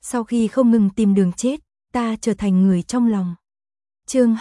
Sau khi không ngừng tìm đường chết, ta trở thành người trong lòng. Chương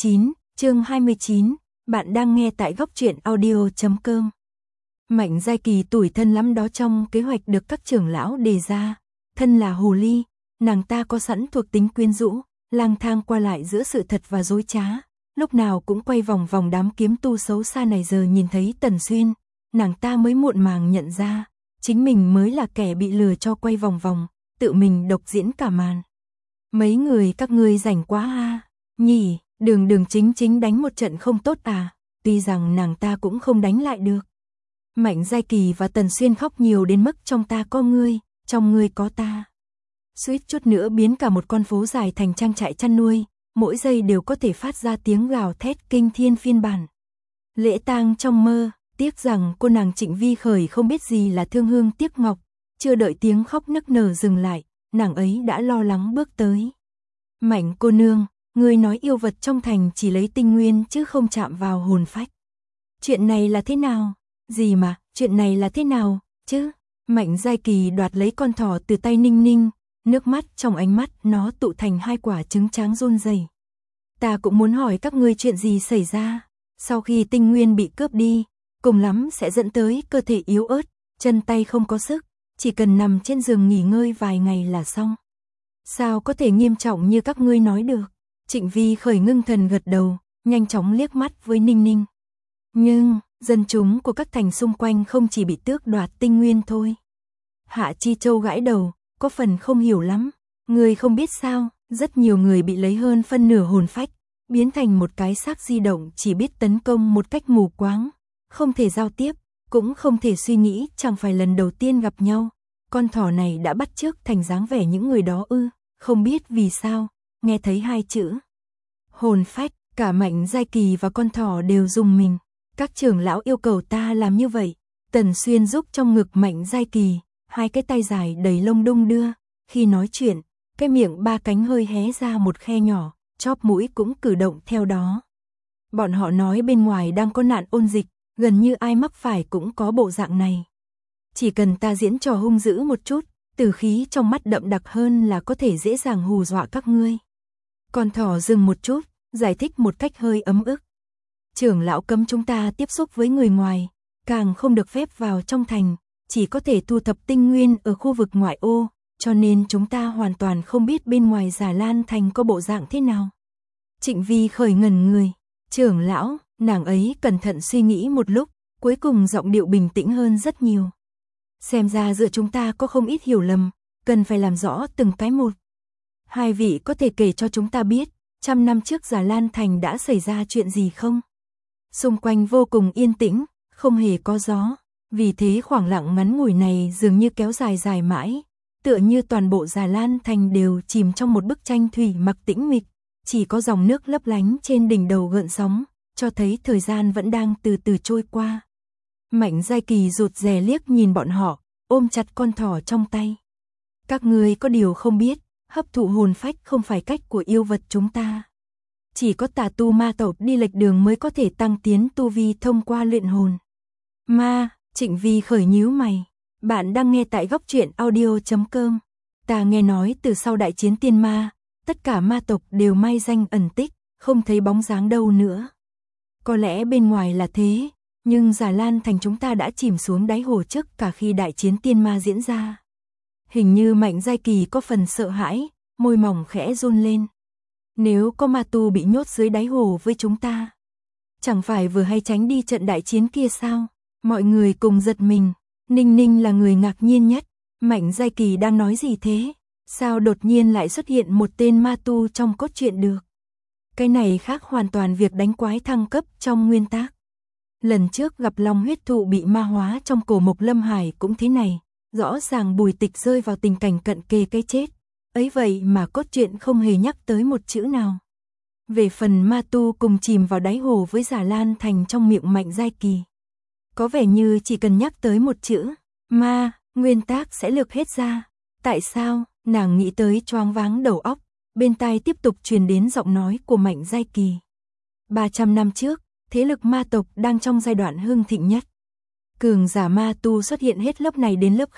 29, bạn đang nghe tại góc truyện audio.com. Mạnh Giai Kỳ tủi thân lắm đó, trong kế hoạch được các trưởng lão đề ra. Thân là hồ ly, nàng ta có sẵn thuộc tính quyến rũ, lang thang qua lại giữa sự thật và dối trá. Lúc nào cũng quay vòng vòng đám kiếm tu xấu xa này, giờ nhìn thấy Tần Xuyên, nàng ta mới muộn màng nhận ra, chính mình mới là kẻ bị lừa cho quay vòng vòng, tự mình độc diễn cả màn. Mấy người các ngươi rảnh quá ha, nhỉ, đường chính đánh một trận không tốt à, tuy rằng nàng ta cũng không đánh lại được. Mạnh Giai Kỳ và Tần Xuyên khóc nhiều đến mức trong ta có ngươi, trong ngươi có ta. Suýt chút nữa biến cả một con phố dài thành trang trại chăn nuôi, mỗi giây đều có thể phát ra tiếng gào thét kinh thiên phiên bản. Lễ tang trong mơ, tiếc rằng cô nàng Trịnh Vi Khởi không biết gì là thương hương tiếc ngọc, chưa đợi tiếng khóc nức nở dừng lại, nàng ấy đã lo lắng bước tới. Mạnh cô nương, ngươi nói yêu vật trong thành chỉ lấy tinh nguyên chứ không chạm vào hồn phách. Chuyện này là thế nào? Gì mà, chuyện này là thế nào, chứ? Mạnh Giai Kỳ đoạt lấy con thỏ từ tay Ninh Ninh, nước mắt trong ánh mắt nó tụ thành hai quả trứng tráng run rẩy. Ta cũng muốn hỏi các ngươi chuyện gì xảy ra, sau khi tinh nguyên bị cướp đi, cùng lắm sẽ dẫn tới cơ thể yếu ớt, chân tay không có sức, chỉ cần nằm trên giường nghỉ ngơi vài ngày là xong. Sao có thể nghiêm trọng như các ngươi nói được? Trịnh Vi Khởi ngưng thần gật đầu, nhanh chóng liếc mắt với Ninh Ninh. Nhưng, dân chúng của các thành xung quanh không chỉ bị tước đoạt tinh nguyên thôi. Hạ Chi Châu gãi đầu, có phần không hiểu lắm. Người không biết sao, rất nhiều người bị lấy hơn phân nửa hồn phách, biến thành một cái xác di động chỉ biết tấn công một cách mù quáng, không thể giao tiếp, cũng không thể suy nghĩ, chẳng phải lần đầu tiên gặp nhau. Con thỏ này đã bắt chước thành dáng vẻ những người đó ư? Không biết vì sao, nghe thấy hai chữ hồn phách, cả Mạnh Giai Kỳ và con thỏ đều rùng mình. Các trưởng lão yêu cầu ta làm như vậy. Tần Xuyên giúp trong ngực Mạnh Giai Kỳ, hai cái tay dài đầy lông đung đưa. Khi nói chuyện, cái miệng ba cánh hơi hé ra một khe nhỏ, chóp mũi cũng cử động theo đó. Bọn họ nói bên ngoài đang có nạn ôn dịch, gần như ai mắc phải cũng có bộ dạng này. Chỉ cần ta diễn trò hung dữ một chút, tử khí trong mắt đậm đặc hơn là có thể dễ dàng hù dọa các ngươi. Con thỏ dừng một chút, giải thích một cách hơi ấm ức. Trưởng lão cấm chúng ta tiếp xúc với người ngoài, càng không được phép vào trong thành, chỉ có thể thu thập tinh nguyên ở khu vực ngoại ô, cho nên chúng ta hoàn toàn không biết bên ngoài Già Lan thành có bộ dạng thế nào. Trịnh Vi Khởi ngẩn người, trưởng lão, nàng ấy cẩn thận suy nghĩ một lúc, cuối cùng giọng điệu bình tĩnh hơn rất nhiều. Xem ra giữa chúng ta có không ít hiểu lầm, cần phải làm rõ từng cái một. Hai vị có thể kể cho chúng ta biết, 100 năm trước Già Lan thành đã xảy ra chuyện gì không? Xung quanh vô cùng yên tĩnh, không hề có gió, vì thế khoảng lặng ngắn ngủi này dường như kéo dài mãi, tựa như toàn bộ Già Lan thành đều chìm trong một bức tranh thủy mặc tĩnh mịch, chỉ có dòng nước lấp lánh trên đỉnh đầu gợn sóng, cho thấy thời gian vẫn đang từ từ trôi qua. Mạnh Giai Kỳ rụt rè liếc nhìn bọn họ, ôm chặt con thỏ trong tay. Các ngươi có điều không biết, hấp thụ hồn phách không phải cách của yêu vật chúng ta. Chỉ có tà tu ma tộc đi lệch đường mới có thể tăng tiến tu vi thông qua luyện hồn. Ma, Trịnh Vi Khởi nhíu mày. Bạn đang nghe tại góc truyện audio.com. Ta nghe nói từ sau đại chiến tiên ma, tất cả ma tộc đều mai danh ẩn tích, không thấy bóng dáng đâu nữa. Có lẽ bên ngoài là thế, nhưng Già Lan thành chúng ta đã chìm xuống đáy hồ trước cả khi đại chiến tiên ma diễn ra. Hình như Mạnh Giai Kỳ có phần sợ hãi, môi mỏng khẽ run lên. Nếu có ma tu bị nhốt dưới đáy hồ với chúng ta, chẳng phải vừa hay tránh đi trận đại chiến kia sao? Mọi người cùng giật mình, Ninh Ninh là người ngạc nhiên nhất. Mạnh Giai Kỳ đang nói gì thế? Sao đột nhiên lại xuất hiện một tên ma tu trong cốt truyện được? Cái này khác hoàn toàn việc đánh quái thăng cấp trong nguyên tác. Lần trước gặp Long huyết thụ bị ma hóa trong cổ mộc Lâm Hải cũng thế này, rõ ràng Bùi Tịch rơi vào tình cảnh cận kề cái chết. Ấy vậy mà cốt truyện không hề nhắc tới một chữ nào. Về phần ma tu cùng chìm vào đáy hồ với Già Lan thành trong miệng Mạnh Giai Kỳ, có vẻ như chỉ cần nhắc tới một chữ ma, nguyên tác sẽ lược hết ra. Tại sao? Nàng nghĩ tới choáng váng đầu óc, bên tai tiếp tục truyền đến giọng nói của Mạnh Giai Kỳ. 300 năm trước, thế lực ma tộc đang trong giai đoạn hưng thịnh nhất. Cường giả ma tu xuất hiện hết lớp này đến lớp khác,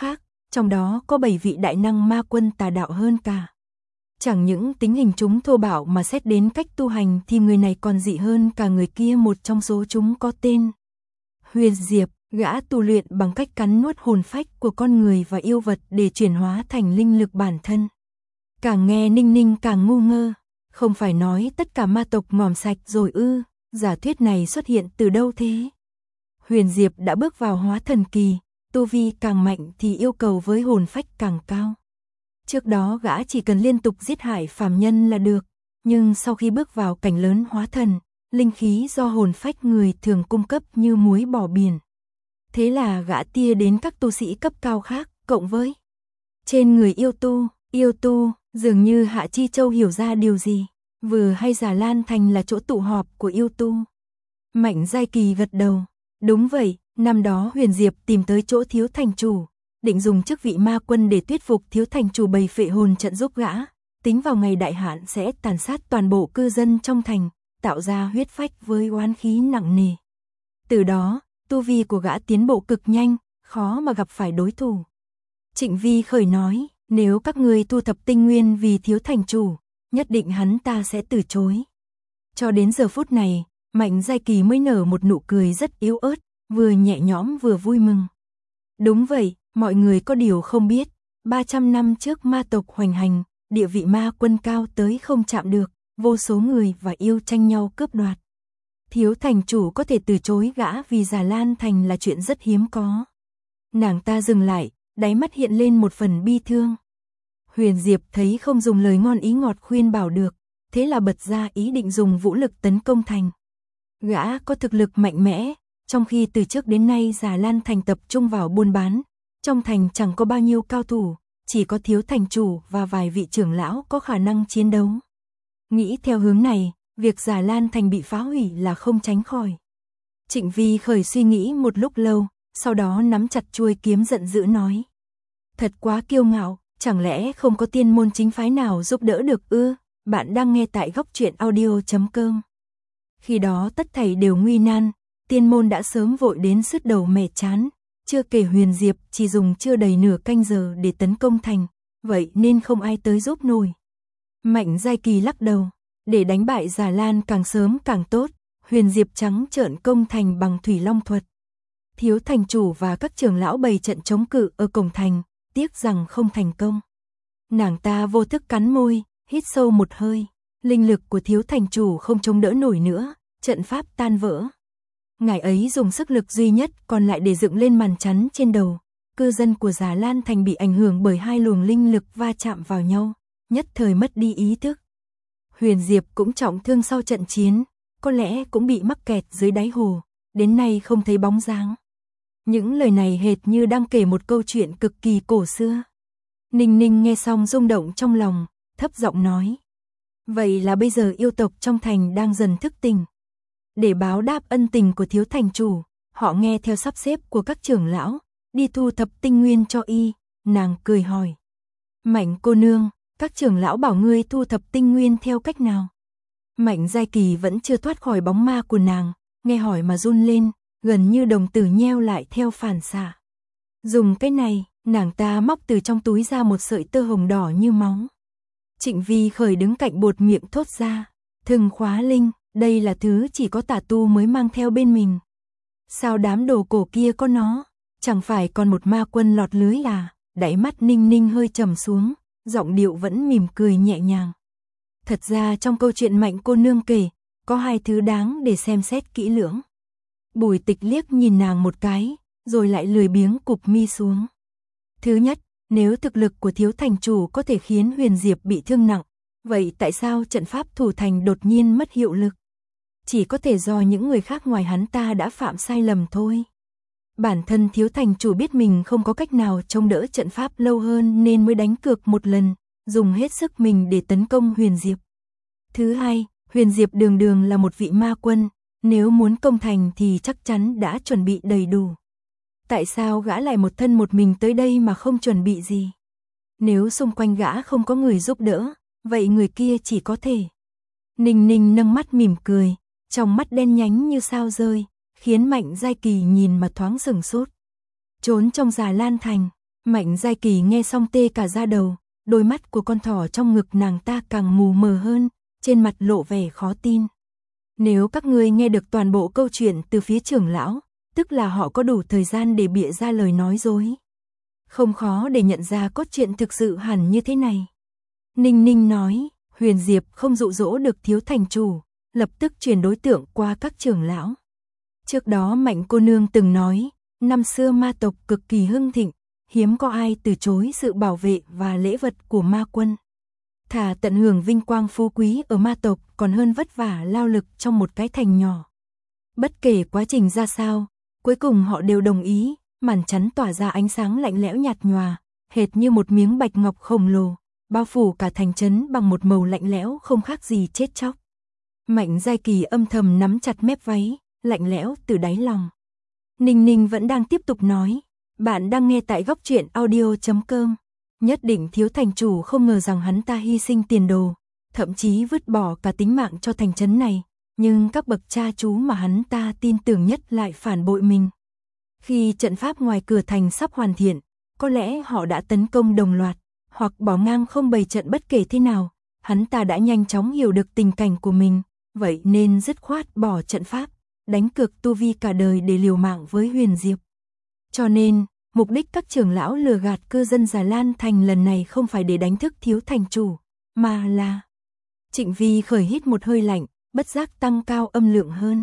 trong đó có 7 vị đại năng ma quân tà đạo hơn cả. Chẳng những tính hình chúng thô bạo mà xét đến cách tu hành thì người này còn dị hơn cả người kia, một trong số chúng có tên Huyền Diệp, gã tu luyện bằng cách cắn nuốt hồn phách của con người và yêu vật để chuyển hóa thành linh lực bản thân. Càng nghe Ninh Ninh càng ngu ngơ, không phải nói tất cả ma tộc ngòm sạch rồi ư, giả thuyết này xuất hiện từ đâu thế? Huyền Diệp đã bước vào hóa thần kỳ, tu vi càng mạnh thì yêu cầu với hồn phách càng cao. Trước đó gã chỉ cần liên tục giết hại phàm nhân là được, nhưng sau khi bước vào cảnh lớn hóa thần, linh khí do hồn phách người thường cung cấp như muối bỏ biển. Thế là gã tia đến các tu sĩ cấp cao khác, cộng với trên người yêu tu, dường như Hạ Chi Châu hiểu ra điều gì, vừa hay Già Lan Thành là chỗ tụ họp của yêu tu. Mạnh Giai Kỳ gật đầu, đúng vậy, năm đó Huyền Diệp tìm tới chỗ thiếu thành chủ, định dùng chức vị ma quân để thuyết phục thiếu thành chủ bày phệ hồn trận giúp gã, tính vào ngày đại hạn sẽ tàn sát toàn bộ cư dân trong thành, tạo ra huyết phách với oán khí nặng nề. Từ đó, tu vi của gã tiến bộ cực nhanh, khó mà gặp phải đối thủ. Trịnh Vi khởi nói, nếu các ngươi thu thập tinh nguyên vì thiếu thành chủ, nhất định hắn ta sẽ từ chối. Cho đến giờ phút này, Mạnh Giai Kỳ mới nở một nụ cười rất yếu ớt, vừa nhẹ nhõm vừa vui mừng. Đúng vậy, mọi người có điều không biết, 300 năm trước ma tộc hoành hành, địa vị ma quân cao tới không chạm được, vô số người và yêu tranh nhau cướp đoạt. Thiếu thành chủ có thể từ chối gã vì Già Lan Thành là chuyện rất hiếm có. Nàng ta dừng lại, đáy mắt hiện lên một phần bi thương. Huyền Diệp thấy không dùng lời ngon ý ngọt khuyên bảo được, thế là bật ra ý định dùng vũ lực tấn công thành. Gã có thực lực mạnh mẽ, trong khi từ trước đến nay Già Lan Thành tập trung vào buôn bán, trong thành chẳng có bao nhiêu cao thủ, chỉ có thiếu thành chủ và vài vị trưởng lão có khả năng chiến đấu. Nghĩ theo hướng này, việc Già Lan Thành bị phá hủy là không tránh khỏi. Trịnh Vi khởi suy nghĩ một lúc lâu, sau đó nắm chặt chuôi kiếm giận dữ nói. Thật quá kiêu ngạo, chẳng lẽ không có tiên môn chính phái nào giúp đỡ được ư? Bạn đang nghe tại Góc Truyện Audio.com. Khi đó tất thảy đều nguy nan, tiên môn đã sớm vội đến sứt đầu mẻ chán, chưa kể Huyền Diệp chỉ dùng chưa đầy nửa canh giờ để tấn công thành, vậy nên không ai tới giúp nổi. Mạnh Giai Kỳ lắc đầu, để đánh bại Già Lan càng sớm càng tốt, Huyền Diệp trắng trợn công thành bằng thủy long thuật. Thiếu thành chủ và các trưởng lão bày trận chống cự ở cổng thành, tiếc rằng không thành công. Nàng ta vô thức cắn môi, hít sâu một hơi, linh lực của thiếu thành chủ không chống đỡ nổi nữa, trận pháp tan vỡ. Ngài ấy dùng sức lực duy nhất còn lại để dựng lên màn chắn trên đầu, cư dân của Già Lan Thành bị ảnh hưởng bởi hai luồng linh lực va chạm vào nhau, nhất thời mất đi ý thức. Huyền Diệp cũng trọng thương sau trận chiến, có lẽ cũng bị mắc kẹt dưới đáy hồ, đến nay không thấy bóng dáng. Những lời này hệt như đang kể một câu chuyện cực kỳ cổ xưa. Ninh Ninh nghe xong rung động trong lòng, thấp giọng nói. Vậy là bây giờ yêu tộc trong thành đang dần thức tỉnh. Để báo đáp ân tình của thiếu thành chủ, họ nghe theo sắp xếp của các trưởng lão, đi thu thập tinh nguyên cho y, nàng cười hỏi. Mạnh cô nương, các trưởng lão bảo ngươi thu thập tinh nguyên theo cách nào? Mạnh Giai Kỳ vẫn chưa thoát khỏi bóng ma của nàng, nghe hỏi mà run lên, gần như đồng tử nheo lại theo phản xạ. Dùng cái này, nàng ta móc từ trong túi ra một sợi tơ hồng đỏ như máu. Trịnh Vi khởi đứng cạnh buột miệng thốt ra, thừng khóa linh, đây là thứ chỉ có tà tu mới mang theo bên mình. Sao đám đồ cổ kia có nó, chẳng phải còn một ma quân lọt lưới à? Đáy mắt Ninh Ninh hơi trầm xuống, giọng điệu vẫn mỉm cười nhẹ nhàng. Thật ra trong câu chuyện Mạnh cô nương kể, có hai thứ đáng để xem xét kỹ lưỡng. Bùi Tịch liếc nhìn nàng một cái, rồi lại lười biếng cụp mi xuống. Thứ nhất, nếu thực lực của thiếu thành chủ có thể khiến Huyền Diệp bị thương nặng, vậy tại sao trận pháp thủ thành đột nhiên mất hiệu lực? Chỉ có thể do những người khác ngoài hắn ta đã phạm sai lầm thôi. Bản thân thiếu thành chủ biết mình không có cách nào chống đỡ trận pháp lâu hơn nên mới đánh cược một lần, dùng hết sức mình để tấn công Huyền Diệp. Thứ hai, Huyền Diệp đường đường là một vị ma quân, nếu muốn công thành thì chắc chắn đã chuẩn bị đầy đủ. Tại sao gã lại một thân một mình tới đây mà không chuẩn bị gì? Nếu xung quanh gã không có người giúp đỡ, vậy người kia chỉ có thể. Ninh Ninh nâng mắt mỉm cười, trong mắt đen nhánh như sao rơi, khiến Mạnh Giai Kỳ nhìn mà thoáng sửng sốt. Trốn trong Già Lan Thành, Mạnh Giai Kỳ nghe xong tê cả da đầu, đôi mắt của con thỏ trong ngực nàng ta càng mù mờ hơn, trên mặt lộ vẻ khó tin. Nếu các ngươi nghe được toàn bộ câu chuyện từ phía trưởng lão, tức là họ có đủ thời gian để bịa ra lời nói dối. Không khó để nhận ra cốt truyện thực sự hẳn như thế này. Ninh Ninh nói, Huyền Diệp không dụ dỗ được thiếu thành chủ, lập tức chuyển đối tượng qua các trưởng lão. Trước đó Mạnh cô nương từng nói, năm xưa ma tộc cực kỳ hưng thịnh, hiếm có ai từ chối sự bảo vệ và lễ vật của ma quân. Thà tận hưởng vinh quang phú quý ở ma tộc còn hơn vất vả lao lực trong một cái thành nhỏ. Bất kể quá trình ra sao, cuối cùng họ đều đồng ý, màn chắn tỏa ra ánh sáng lạnh lẽo nhạt nhòa, hệt như một miếng bạch ngọc khổng lồ, bao phủ cả thành trấn bằng một màu lạnh lẽo không khác gì chết chóc. Mạnh Giai Kỳ âm thầm nắm chặt mép váy, lạnh lẽo từ đáy lòng. Ninh Ninh vẫn đang tiếp tục nói, bạn đang nghe tại góc truyện audio.com. Nhất định thiếu thành chủ không ngờ rằng hắn ta hy sinh tiền đồ, thậm chí vứt bỏ cả tính mạng cho thành trấn này, nhưng các bậc cha chú mà hắn ta tin tưởng nhất lại phản bội mình. Khi trận pháp ngoài cửa thành sắp hoàn thiện, có lẽ họ đã tấn công đồng loạt, hoặc bỏ ngang không bày trận bất kể thế nào, hắn ta đã nhanh chóng hiểu được tình cảnh của mình, vậy nên dứt khoát bỏ trận pháp, đánh cược tu vi cả đời để liều mạng với Huyền Diệp. Cho nên, mục đích các trưởng lão lừa gạt cư dân Già Lan Thành lần này không phải để đánh thức thiếu thành chủ, mà là... Trịnh Vi khởi hít một hơi lạnh, bất giác tăng cao âm lượng hơn.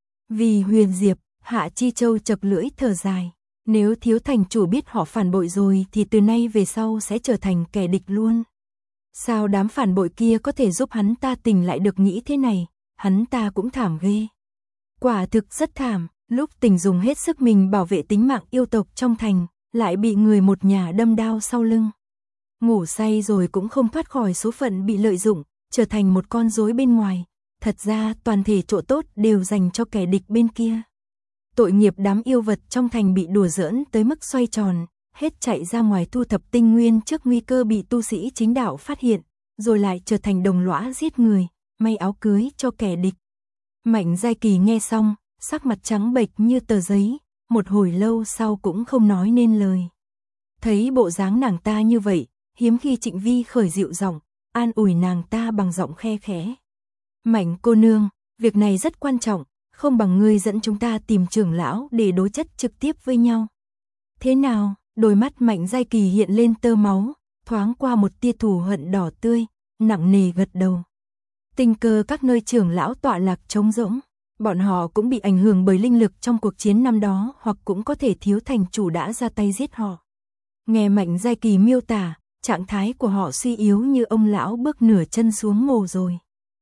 Vì Huyền Diệp, Hạ Chi Châu chập lưỡi thở dài. Nếu thiếu thành chủ biết họ phản bội rồi thì từ nay về sau sẽ trở thành kẻ địch luôn. Sao đám phản bội kia có thể giúp hắn ta tỉnh lại được nghĩ thế này, hắn ta cũng thảm ghê. Quả thực rất thảm, lúc tỉnh dùng hết sức mình bảo vệ tính mạng yêu tộc trong thành, lại bị người một nhà đâm đao sau lưng. Ngủ say rồi cũng không thoát khỏi số phận bị lợi dụng, trở thành một con rối bên ngoài. Thật ra toàn thể chỗ tốt đều dành cho kẻ địch bên kia. Tội nghiệp đám yêu vật trong thành bị đùa giỡn tới mức xoay tròn, hết chạy ra ngoài thu thập tinh nguyên trước nguy cơ bị tu sĩ chính đạo phát hiện, rồi lại trở thành đồng lõa giết người, may áo cưới cho kẻ địch. Mạnh Giai Kỳ nghe xong, sắc mặt trắng bệch như tờ giấy, một hồi lâu sau cũng không nói nên lời. Thấy bộ dáng nàng ta như vậy, hiếm khi Trịnh Vi khởi dịu giọng, an ủi nàng ta bằng giọng khe khẽ. Mạnh cô nương, việc này rất quan trọng, không bằng ngươi dẫn chúng ta tìm trưởng lão để đối chất trực tiếp với nhau. Thế nào? Đôi mắt Mạnh Giai Kỳ hiện lên tơ máu, thoáng qua một tia thù hận đỏ tươi, nặng nề gật đầu. Tình cờ các nơi trưởng lão tọa lạc trống rỗng, bọn họ cũng bị ảnh hưởng bởi linh lực trong cuộc chiến năm đó, hoặc cũng có thể thiếu thành chủ đã ra tay giết họ. Nghe Mạnh Giai Kỳ miêu tả, trạng thái của họ suy yếu như ông lão bước nửa chân xuống mồ rồi.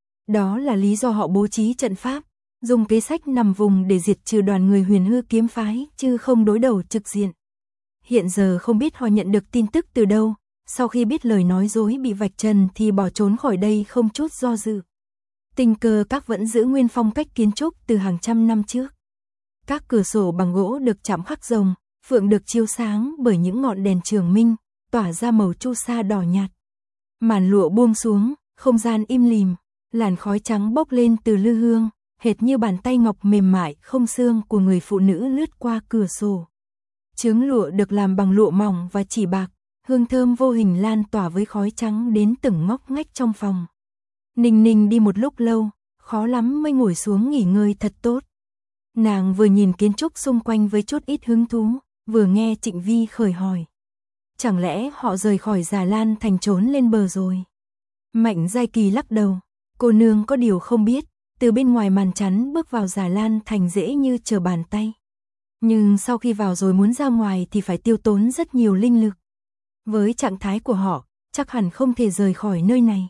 Đó là lý do họ bố trí trận pháp, dùng kế sách nằm vùng để diệt trừ đoàn người Huyền Hư kiếm phái, chứ không đối đầu trực diện. Hiện giờ không biết họ nhận được tin tức từ đâu, sau khi biết lời nói dối bị vạch trần thì bỏ trốn khỏi đây không chút do dự. Tình cờ các vẫn giữ nguyên phong cách kiến trúc từ hàng trăm năm trước. Các cửa sổ bằng gỗ được chạm khắc rồng, phượng được chiếu sáng bởi những ngọn đèn trường minh, tỏa ra màu chu sa đỏ nhạt. Màn lụa buông xuống, không gian im lìm, làn khói trắng bốc lên từ lư hương, hệt như bàn tay ngọc mềm mại không xương của người phụ nữ lướt qua cửa sổ. Chướng lụa được làm bằng lụa mỏng và chỉ bạc, hương thơm vô hình lan tỏa với khói trắng đến từng ngóc ngách trong phòng. Ninh Ninh đi một lúc lâu, khó lắm mới ngồi xuống nghỉ ngơi thật tốt. Nàng vừa nhìn kiến trúc xung quanh với chút ít hứng thú, vừa nghe Trịnh Vi khởi hỏi. Chẳng lẽ họ rời khỏi Già Lan Thành trốn lên bờ rồi? Mạnh Giai Kỳ lắc đầu, cô nương có điều không biết, từ bên ngoài màn chắn bước vào Già Lan Thành dễ như trở bàn tay. Nhưng sau khi vào rồi muốn ra ngoài thì phải tiêu tốn rất nhiều linh lực. Với trạng thái của họ, chắc hẳn không thể rời khỏi nơi này.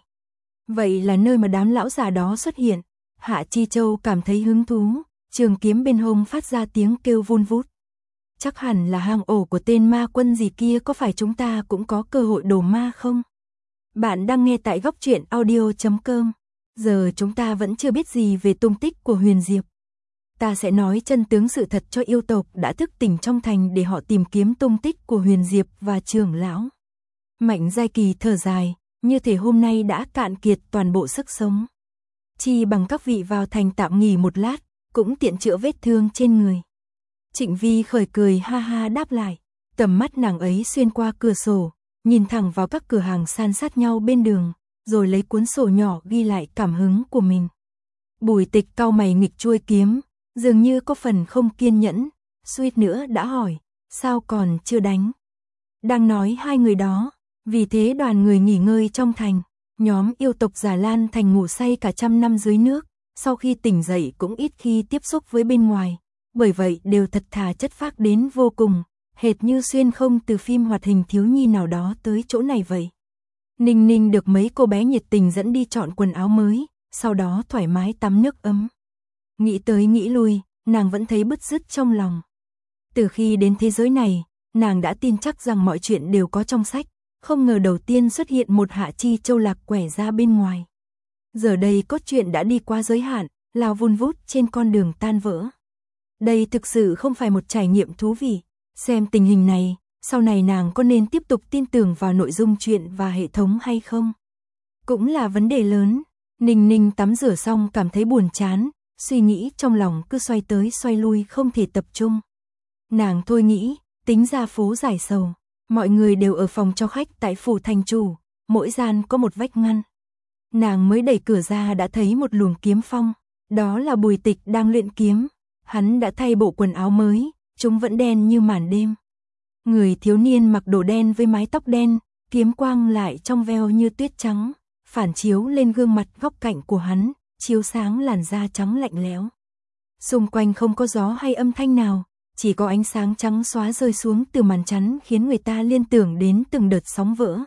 Vậy là nơi mà đám lão già đó xuất hiện. Hạ Chi Châu cảm thấy hứng thú, trường kiếm bên hông phát ra tiếng kêu vun vút. Chắc hẳn là hang ổ của tên ma quân gì kia, có phải chúng ta cũng có cơ hội đổ ma không? Bạn đang nghe tại góc truyện audio.com. Giờ chúng ta vẫn chưa biết gì về tung tích của Huyền Diệp. Ta sẽ nói chân tướng sự thật cho yêu tộc đã thức tỉnh trong thành để họ tìm kiếm tung tích của Huyền Diệp và trưởng lão. Mạnh Giai Kỳ thở dài, như thể hôm nay đã cạn kiệt toàn bộ sức sống. Chi bằng các vị vào thành tạm nghỉ một lát, cũng tiện chữa vết thương trên người. Trịnh Vi khởi cười ha ha đáp lại, Tầm mắt nàng ấy xuyên qua cửa sổ, nhìn thẳng vào các cửa hàng san sát nhau bên đường, rồi lấy cuốn sổ nhỏ ghi lại cảm hứng của mình. Bùi Tịch cau mày nghịch chuôi kiếm, dường như có phần không kiên nhẫn, suýt nữa đã hỏi, sao còn chưa đánh? Đang nói hai người đó, vì thế đoàn người nghỉ ngơi trong thành, nhóm yêu tộc Già Lan Thành ngủ say cả trăm năm dưới nước, sau khi tỉnh dậy cũng ít khi tiếp xúc với bên ngoài, bởi vậy đều thật thà chất phác đến vô cùng, hệt như xuyên không từ phim hoạt hình thiếu nhi nào đó tới chỗ này vậy. Ninh Ninh được mấy cô bé nhiệt tình dẫn đi chọn quần áo mới, sau đó thoải mái tắm nước ấm. Nghĩ tới nghĩ lui, nàng vẫn thấy bứt rứt trong lòng. Từ khi đến thế giới này, nàng đã tin chắc rằng mọi chuyện đều có trong sách, không ngờ đầu tiên xuất hiện một Hạ Chi Châu lạc quẻ ra bên ngoài. Giờ đây cốt truyện đã đi qua giới hạn, lao vun vút trên con đường tan vỡ. Đây thực sự không phải một trải nghiệm thú vị. Xem tình hình này, sau này nàng có nên tiếp tục tin tưởng vào nội dung truyện và hệ thống hay không? Cũng là vấn đề lớn. Ninh Ninh tắm rửa xong cảm thấy buồn chán, suy nghĩ trong lòng cứ xoay tới xoay lui không thể tập trung. Nàng thôi nghĩ, tính ra phố giải sầu, mọi người đều ở phòng cho khách tại phủ thành chủ, mỗi gian có một vách ngăn. Nàng mới đẩy cửa ra đã thấy một luồng kiếm phong, đó là Bùi Tịch đang luyện kiếm, hắn đã thay bộ quần áo mới, chúng vẫn đen như màn đêm. Người thiếu niên mặc đồ đen với mái tóc đen, kiếm quang lại trong veo như tuyết trắng, phản chiếu lên gương mặt góc cạnh của hắn, chiếu sáng làn da trắng lạnh lẽo. Xung quanh không có gió hay âm thanh nào, chỉ có ánh sáng trắng xóa rơi xuống từ màn chắn khiến người ta liên tưởng đến từng đợt sóng vỡ.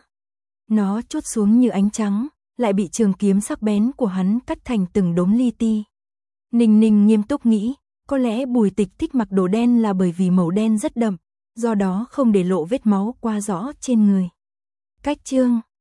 Nó trút xuống như ánh trắng, lại bị trường kiếm sắc bén của hắn cắt thành từng đốm li ti. Ninh Ninh nghiêm túc nghĩ, có lẽ Bùi Tịch thích mặc đồ đen là bởi vì màu đen rất đậm, do đó không để lộ vết máu qua rõ trên người. Cách chương